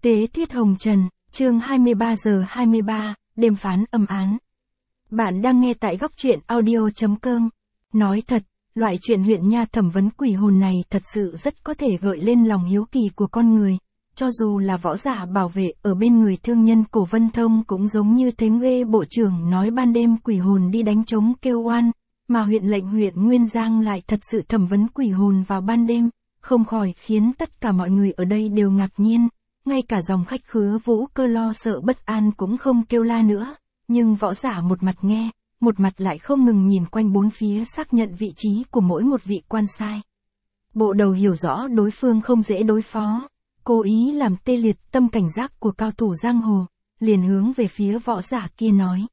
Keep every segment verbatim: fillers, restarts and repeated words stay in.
Tế Thuyết Hồng Trần, chương hai mươi ba giờ hai mươi ba, đêm phán âm án. Bạn đang nghe tại góc truyện audio chấm com. Nói thật, loại chuyện huyện nha thẩm vấn quỷ hồn này thật sự rất có thể gợi lên lòng hiếu kỳ của con người. Cho dù là võ giả bảo vệ ở bên người thương nhân Cổ Vân Thông cũng giống như thế Nghê bộ trưởng nói ban đêm quỷ hồn đi đánh trống kêu oan, mà huyện lệnh huyện Nguyên Giang lại thật sự thẩm vấn quỷ hồn vào ban đêm, không khỏi khiến tất cả mọi người ở đây đều ngạc nhiên. Ngay cả dòng khách khứa Vũ Cơ lo sợ bất an cũng không kêu la nữa, nhưng võ giả một mặt nghe, một mặt lại không ngừng nhìn quanh bốn phía xác nhận vị trí của mỗi một vị quan sai. Bộ đầu hiểu rõ đối phương không dễ đối phó, cố ý làm tê liệt tâm cảnh giác của cao thủ giang hồ, liền hướng về phía võ giả kia nói.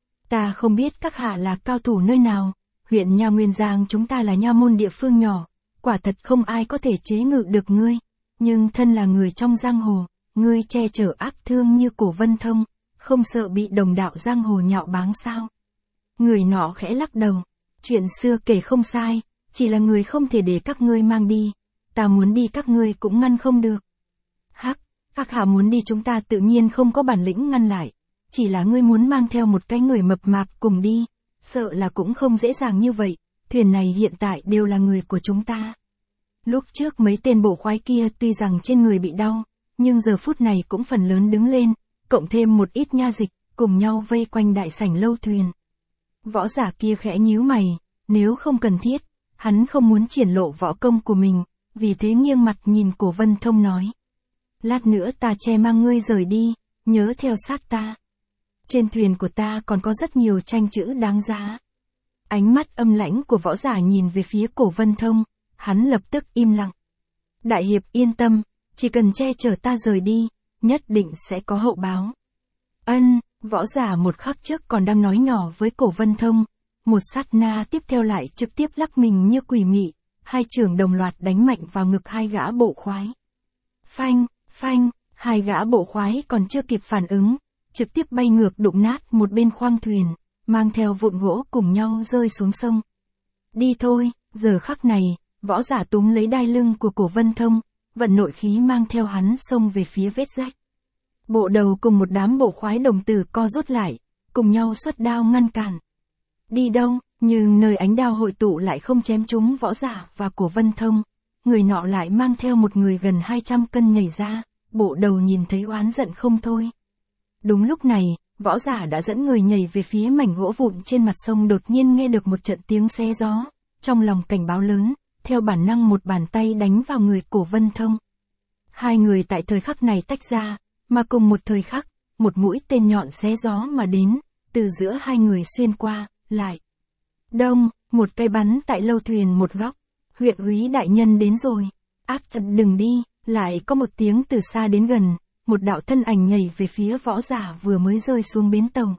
Ta không biết các hạ là cao thủ nơi nào, huyện nha Nguyên Giang chúng ta là nha môn địa phương nhỏ, quả thật không ai có thể chế ngự được ngươi. Nhưng thân là người trong giang hồ, ngươi che chở ác thương như Cổ Vân Thông, không sợ bị đồng đạo giang hồ nhạo báng sao? Người nọ khẽ lắc đầu, chuyện xưa kể không sai, chỉ là người không thể để các ngươi mang đi, ta muốn đi các ngươi cũng ngăn không được. Hắc, các hạ muốn đi chúng ta tự nhiên không có bản lĩnh ngăn lại, chỉ là ngươi muốn mang theo một cái người mập mạp cùng đi, sợ là cũng không dễ dàng như vậy, thuyền này hiện tại đều là người của chúng ta. Lúc trước mấy tên bộ khoái kia tuy rằng trên người bị đau, nhưng giờ phút này cũng phần lớn đứng lên, cộng thêm một ít nha dịch, cùng nhau vây quanh đại sảnh lâu thuyền. Võ giả kia khẽ nhíu mày, nếu không cần thiết, hắn không muốn triển lộ võ công của mình, vì thế nghiêng mặt nhìn Cổ Vân Thông nói. Lát nữa ta che mang ngươi rời đi, nhớ theo sát ta. Trên thuyền của ta còn có rất nhiều tranh chữ đáng giá. Ánh mắt âm lãnh của võ giả nhìn về phía Cổ Vân Thông. Hắn lập tức im lặng. Đại hiệp yên tâm, chỉ cần che chở ta rời đi, nhất định sẽ có hậu báo. Ân, võ giả một khắc trước còn đang nói nhỏ với Cổ Vân Thông, một sát na tiếp theo lại trực tiếp lắc mình như quỷ mị, hai chưởng đồng loạt đánh mạnh vào ngực hai gã bộ khoái. Phanh, phanh, hai gã bộ khoái còn chưa kịp phản ứng, trực tiếp bay ngược đụng nát một bên khoang thuyền, mang theo vụn gỗ cùng nhau rơi xuống sông. Đi thôi, giờ khắc này. Võ giả túm lấy đai lưng của Cổ Vân Thông, vận nội khí mang theo hắn xông về phía vết rách. Bộ đầu cùng một đám bộ khoái đồng tử co rút lại, cùng nhau xuất đao ngăn cản. Đi đâu, nhưng nơi ánh đao hội tụ lại không chém trúng võ giả và Cổ Vân Thông, người nọ lại mang theo một người gần hai trăm cân nhảy ra, bộ đầu nhìn thấy oán giận không thôi. Đúng lúc này, võ giả đã dẫn người nhảy về phía mảnh gỗ vụn trên mặt sông, đột nhiên nghe được một trận tiếng xé gió, trong lòng cảnh báo lớn. Theo bản năng một bàn tay đánh vào người Cổ Vân Thông. Hai người tại thời khắc này tách ra, mà cùng một thời khắc, một mũi tên nhọn xé gió mà đến, từ giữa hai người xuyên qua, lại. Đông, một cây bắn tại lâu thuyền một góc, huyện úy đại nhân đến rồi, ác thật đừng đi, lại có một tiếng từ xa đến gần, một đạo thân ảnh nhảy về phía võ giả vừa mới rơi xuống bến tàu.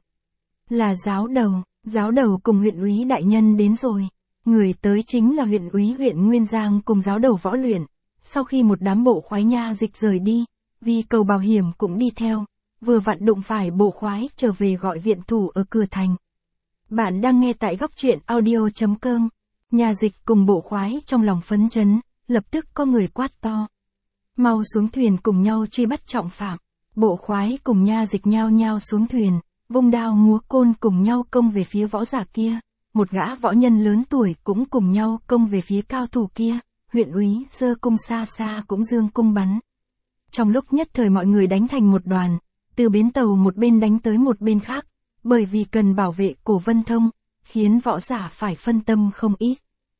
Là giáo đầu, giáo đầu cùng huyện úy đại nhân đến rồi. Người tới chính là huyện úy huyện Nguyên Giang cùng giáo đầu võ luyện, sau khi một đám bộ khoái nha dịch rời đi, vì cầu bảo hiểm cũng đi theo, vừa vặn đụng phải bộ khoái trở về gọi viện thủ ở cửa thành. Bạn đang nghe tại góc truyện audio chấm com, nha dịch cùng bộ khoái trong lòng phấn chấn, lập tức có người quát to. Mau xuống thuyền cùng nhau truy bắt trọng phạm, bộ khoái cùng nha dịch nhao nhao xuống thuyền, vung đao múa côn cùng nhau công về phía võ giả kia. Một gã võ nhân lớn tuổi cũng cùng nhau công về phía cao thủ kia, huyện úy giơ cung xa xa cũng dương cung bắn. Trong lúc nhất thời mọi người đánh thành một đoàn, từ bến tàu một bên đánh tới một bên khác, bởi vì cần bảo vệ Cổ Vân Thông, khiến võ giả phải phân tâm không ít.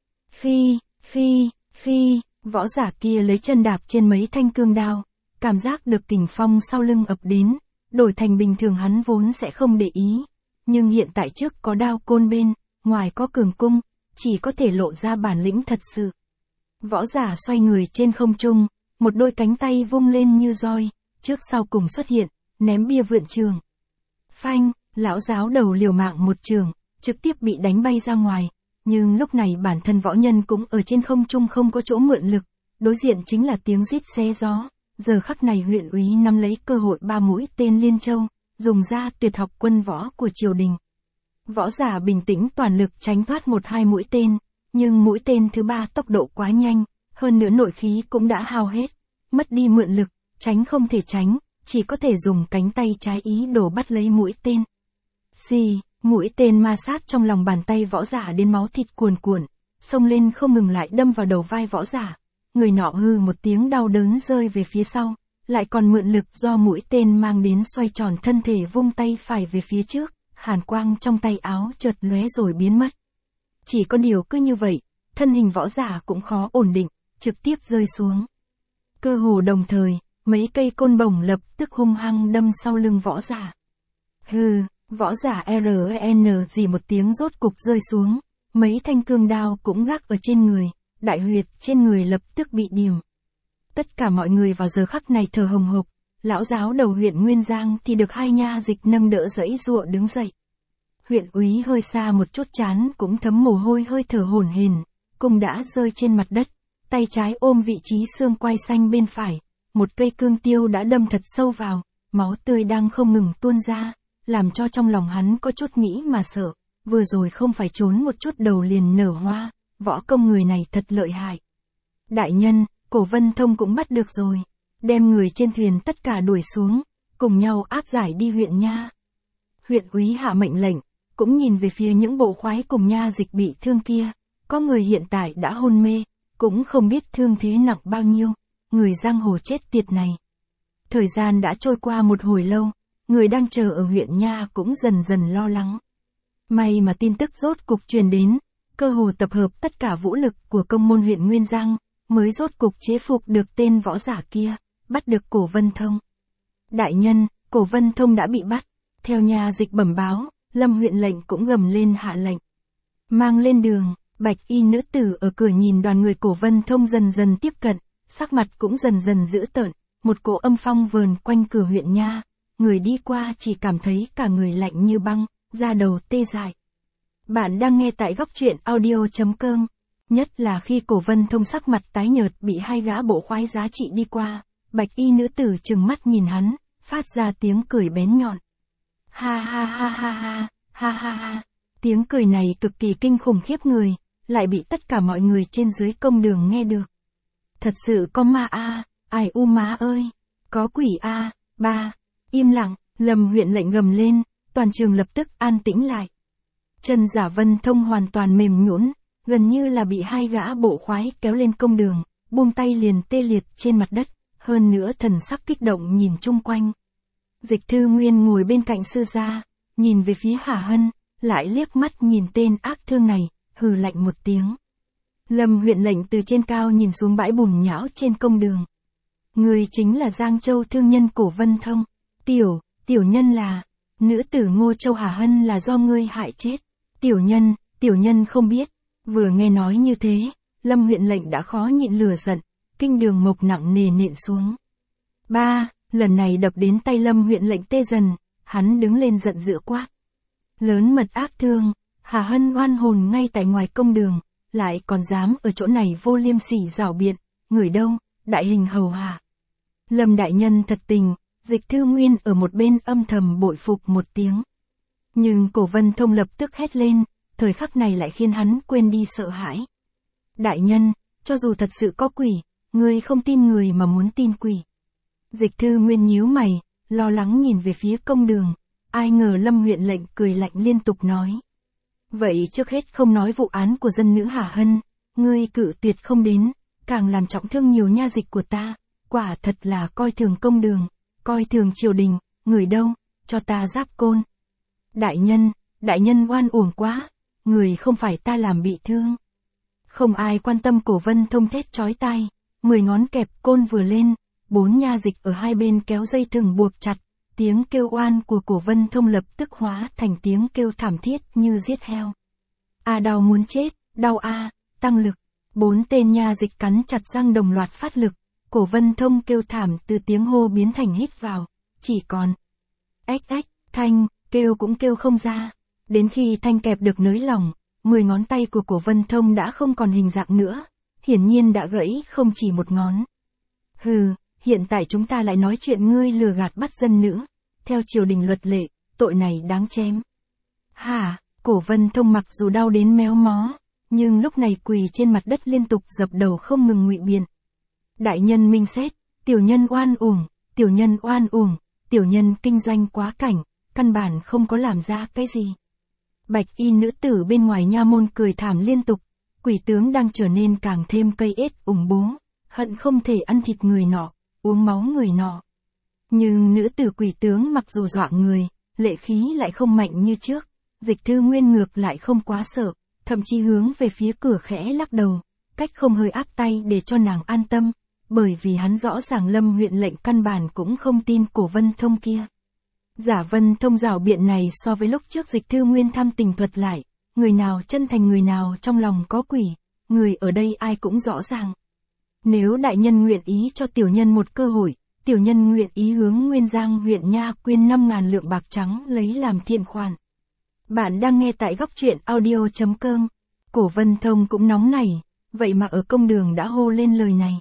Khi, khi, khi, võ giả kia lấy chân đạp trên mấy thanh cương đao, cảm giác được kình phong sau lưng ập đến, đổi thành bình thường hắn vốn sẽ không để ý, nhưng hiện tại trước có đao côn bên. Ngoài có cường cung, chỉ có thể lộ ra bản lĩnh thật sự. Võ giả xoay người trên không trung, một đôi cánh tay vung lên như roi, trước sau cùng xuất hiện, ném bia vượn trường. Phanh, lão giáo đầu liều mạng một trường, trực tiếp bị đánh bay ra ngoài, nhưng lúc này bản thân võ nhân cũng ở trên không trung không có chỗ mượn lực, đối diện chính là tiếng rít xé gió. Giờ khắc này huyện úy nắm lấy cơ hội ba mũi tên liên châu, dùng ra tuyệt học quân võ của triều đình. Võ giả bình tĩnh toàn lực tránh thoát một hai mũi tên, nhưng mũi tên thứ ba tốc độ quá nhanh, hơn nữa nội khí cũng đã hao hết, mất đi mượn lực, tránh không thể tránh, chỉ có thể dùng cánh tay trái ý đồ bắt lấy mũi tên. Xì, mũi tên ma sát trong lòng bàn tay võ giả đến máu thịt cuồn cuộn, xông lên không ngừng lại đâm vào đầu vai võ giả. Người nọ hư một tiếng đau đớn rơi về phía sau, lại còn mượn lực do mũi tên mang đến xoay tròn thân thể vung tay phải về phía trước, hàn quang trong tay áo chợt lóe rồi biến mất. Chỉ có điều cứ như vậy, thân hình võ giả cũng khó ổn định, trực tiếp rơi xuống. Cơ hồ đồng thời, mấy cây côn bổng lập tức hung hăng đâm sau lưng võ giả. Hừ, võ giả rờ en gì một tiếng rốt cục rơi xuống, mấy thanh cương đao cũng gác ở trên người, đại huyệt trên người lập tức bị điểm. Tất cả mọi người vào giờ khắc này thở hồng hộc, lão giáo đầu huyện Nguyên Giang thì được hai nha dịch nâng đỡ giãy giụa đứng dậy. Huyện úy hơi xa một chút trán cũng thấm mồ hôi hơi thở hổn hển, cùng đã rơi trên mặt đất, tay trái ôm vị trí xương quai xanh bên phải, một cây cương tiêu đã đâm thật sâu vào, máu tươi đang không ngừng tuôn ra, làm cho trong lòng hắn có chút nghĩ mà sợ, vừa rồi không phải trốn một chút đầu liền nở hoa, võ công người này thật lợi hại. Đại nhân, Cổ Vân Thông cũng bắt được rồi, đem người trên thuyền tất cả đuổi xuống, cùng nhau áp giải đi huyện nha. Huyện úy hạ mệnh lệnh, cũng nhìn về phía những bộ khoái cùng nha dịch bị thương kia, có người hiện tại đã hôn mê, cũng không biết thương thế nặng bao nhiêu, người giang hồ chết tiệt này. Thời gian đã trôi qua một hồi lâu, người đang chờ ở huyện nha cũng dần dần lo lắng. May mà tin tức rốt cục truyền đến, cơ hồ tập hợp tất cả vũ lực của công môn huyện Nguyên Giang, mới rốt cục chế phục được tên võ giả kia, bắt được Cổ Vân Thông. Đại nhân, Cổ Vân Thông đã bị bắt, theo nha dịch bẩm báo, Lâm huyện lệnh cũng gầm lên hạ lệnh. Mang lên đường, bạch y nữ tử ở cửa nhìn đoàn người Cổ Vân Thông dần dần tiếp cận, sắc mặt cũng dần dần dữ tợn, một cỗ âm phong vờn quanh cửa huyện nha, người đi qua chỉ cảm thấy cả người lạnh như băng, da đầu tê dại. Bạn đang nghe tại góc truyện audio chấm com, nhất là khi Cổ Vân Thông sắc mặt tái nhợt bị hai gã bộ khoái giá trị đi qua, bạch y nữ tử trừng mắt nhìn hắn, phát ra tiếng cười bén nhọn. Ha ha ha ha ha, ha ha ha, tiếng cười này cực kỳ kinh khủng khiếp người, lại bị tất cả mọi người trên dưới công đường nghe được. Thật sự có ma a, à, ai u má ơi, có quỷ a, à, ba, im lặng, Lâm huyện lệnh gầm lên, toàn trường lập tức an tĩnh lại. Chân giả Vân Thông hoàn toàn mềm nhũn, gần như là bị hai gã bộ khoái kéo lên công đường, buông tay liền tê liệt trên mặt đất, hơn nữa thần sắc kích động nhìn chung quanh. Dịch Thư Nguyên ngồi bên cạnh sư gia, nhìn về phía Hà Hân, lại liếc mắt nhìn tên ác thương này, hừ lạnh một tiếng. Lâm huyện lệnh từ trên cao nhìn xuống bãi bùn nhão trên công đường. Người chính là Giang Châu thương nhân Cổ Vân Thông. Tiểu, tiểu nhân là, nữ tử Ngô Châu Hà Hân là do ngươi hại chết. Tiểu nhân, tiểu nhân không biết. Vừa nghe nói như thế, Lâm huyện lệnh đã khó nhịn lửa giận, kinh đường mộc nặng nề nện xuống. Ba, lần này đập đến tay Lâm huyện lệnh tê dần, hắn đứng lên giận dữ quát. Lớn mật ác thương, Hà Hân oan hồn ngay tại ngoài công đường, lại còn dám ở chỗ này vô liêm sỉ rảo biện, người đâu, đại hình hầu hạ. Lâm đại nhân thật tình, Dịch Thư Nguyên ở một bên âm thầm bội phục một tiếng. Nhưng Cổ Vân Thông lập tức hét lên, thời khắc này lại khiến hắn quên đi sợ hãi. Đại nhân, cho dù thật sự có quỷ, ngươi không tin người mà muốn tin quỷ. Dịch Thư Nguyên nhíu mày, lo lắng nhìn về phía công đường, ai ngờ Lâm huyện lệnh cười lạnh liên tục nói. Vậy trước hết không nói vụ án của dân nữ Hà Hân, ngươi cự tuyệt không đến, càng làm trọng thương nhiều nha dịch của ta, quả thật là coi thường công đường, coi thường triều đình, người đâu, cho ta giáp côn. Đại nhân, đại nhân oan uổng quá, người không phải ta làm bị thương. Không ai quan tâm. Cổ Vân Thông thét chói tai, mười ngón kẹp côn vừa lên, bốn nha dịch ở hai bên kéo dây thừng buộc chặt, tiếng kêu oan của Cổ Vân Thông lập tức hóa thành tiếng kêu thảm thiết như giết heo. A à, đau muốn chết, đau a, à, tăng lực. Bốn tên nha dịch cắn chặt răng đồng loạt phát lực, Cổ Vân Thông kêu thảm từ tiếng hô biến thành hít vào, chỉ còn ếch ếch, thanh, kêu cũng kêu không ra. Đến khi thanh kẹp được nới lỏng, mười ngón tay của Cổ Vân Thông đã không còn hình dạng nữa, hiển nhiên đã gãy không chỉ một ngón. Hừ, hiện tại chúng ta lại nói chuyện ngươi lừa gạt bắt dân nữ, theo triều đình luật lệ, tội này đáng chém. Hả, Cổ Vân Thông mặc dù đau đến méo mó, nhưng lúc này quỳ trên mặt đất liên tục dập đầu không ngừng ngụy biện. Đại nhân minh xét, tiểu nhân oan uổng, tiểu nhân oan uổng, tiểu nhân kinh doanh quá cảnh, căn bản không có làm ra cái gì. Bạch y nữ tử bên ngoài nha môn cười thảm liên tục, quỷ tướng đang trở nên càng thêm cây ết ủng bố, hận không thể ăn thịt người nọ, uống máu người nọ. Nhưng nữ tử quỷ tướng mặc dù dọa người, lệ khí lại không mạnh như trước, Dịch Thư Nguyên ngược lại không quá sợ, thậm chí hướng về phía cửa khẽ lắc đầu, cách không hơi áp tay để cho nàng an tâm, bởi vì hắn rõ ràng Lâm huyện lệnh căn bản cũng không tin cổ Vân Thông kia. Giả Vân Thông rảo biện này so với lúc trước Dịch Thư Nguyên thăm tình thuật lại, người nào chân thành người nào trong lòng có quỷ, người ở đây ai cũng rõ ràng. Nếu đại nhân nguyện ý cho tiểu nhân một cơ hội, tiểu nhân nguyện ý hướng Nguyên Giang huyện nha quyên năm ngàn lượng bạc trắng lấy làm thiện khoản. Bạn đang nghe tại góc truyện audio chấm com. Cổ Vân Thông cũng nóng nảy, vậy mà ở công đường đã hô lên lời này.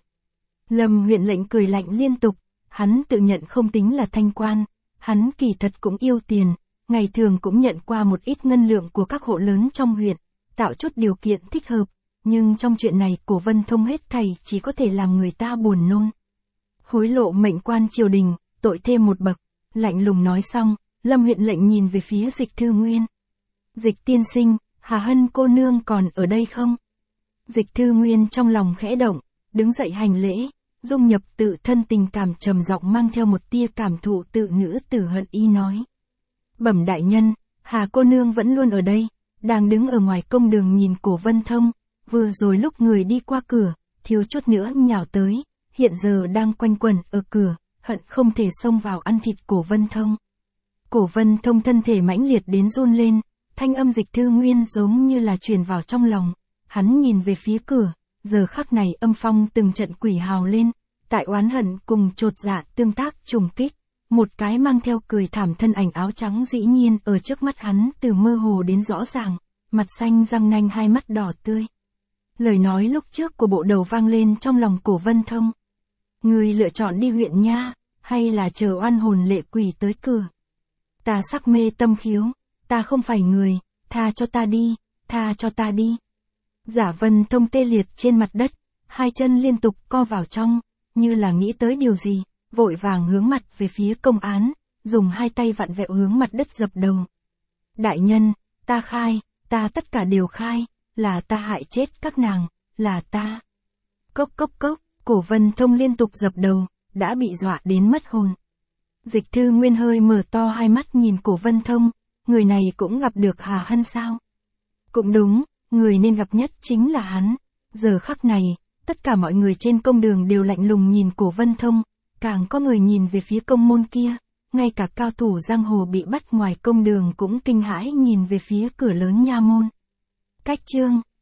Lâm huyện lệnh cười lạnh liên tục, hắn tự nhận không tính là thanh quan, hắn kỳ thật cũng yêu tiền, ngày thường cũng nhận qua một ít ngân lượng của các hộ lớn trong huyện, tạo chút điều kiện thích hợp, nhưng trong chuyện này Cổ Vân Thông hết thảy chỉ có thể làm người ta buồn nôn. Hối lộ mệnh quan triều đình, tội thêm một bậc, lạnh lùng nói xong, Lâm huyện lệnh nhìn về phía Dịch Thư Nguyên. Dịch tiên sinh, Hà Hân cô nương còn ở đây không? Dịch Thư Nguyên trong lòng khẽ động, đứng dậy hành lễ, dung nhập tự thân tình cảm trầm giọng mang theo một tia cảm thụ tự nữ tử hận y nói. Bẩm đại nhân, Hà cô nương vẫn luôn ở đây, đang đứng ở ngoài công đường nhìn Cổ Vân Thông, vừa rồi lúc người đi qua cửa, thiếu chút nữa nhào tới, hiện giờ đang quanh quẩn ở cửa, hận không thể xông vào ăn thịt Cổ Vân Thông. Cổ Vân Thông thân thể mãnh liệt đến run lên, thanh âm Dịch Thư Nguyên giống như là truyền vào trong lòng, hắn nhìn về phía cửa, giờ khắc này âm phong từng trận quỷ hào lên, tại oán hận cùng chột dạ tương tác trùng kích, một cái mang theo cười thảm thân ảnh áo trắng dĩ nhiên ở trước mắt hắn từ mơ hồ đến rõ ràng, mặt xanh răng nanh hai mắt đỏ tươi. Lời nói lúc trước của bộ đầu vang lên trong lòng Cổ Vân Thông. Người lựa chọn đi huyện nha, hay là chờ oan hồn lệ quỷ tới cửa? Ta sắc mê tâm khiếu, ta không phải người, tha cho ta đi, tha cho ta đi. Giả Vân Thông tê liệt trên mặt đất, hai chân liên tục co vào trong, như là nghĩ tới điều gì, vội vàng hướng mặt về phía công án, dùng hai tay vặn vẹo hướng mặt đất dập đầu. Đại nhân, ta khai, ta tất cả đều khai, là ta hại chết các nàng, là ta. Cốc cốc cốc, Cổ Vân Thông liên tục dập đầu, đã bị dọa đến mất hồn. Dịch Thư Nguyên hơi mở to hai mắt nhìn Cổ Vân Thông, người này cũng gặp được Hà Hân sao? Cũng đúng, người nên gặp nhất chính là hắn. Giờ khắc này, tất cả mọi người trên công đường đều lạnh lùng nhìn Cổ Vân Thông, càng có người nhìn về phía công môn kia, ngay cả cao thủ giang hồ bị bắt ngoài công đường cũng kinh hãi nhìn về phía cửa lớn nha môn. Cách chương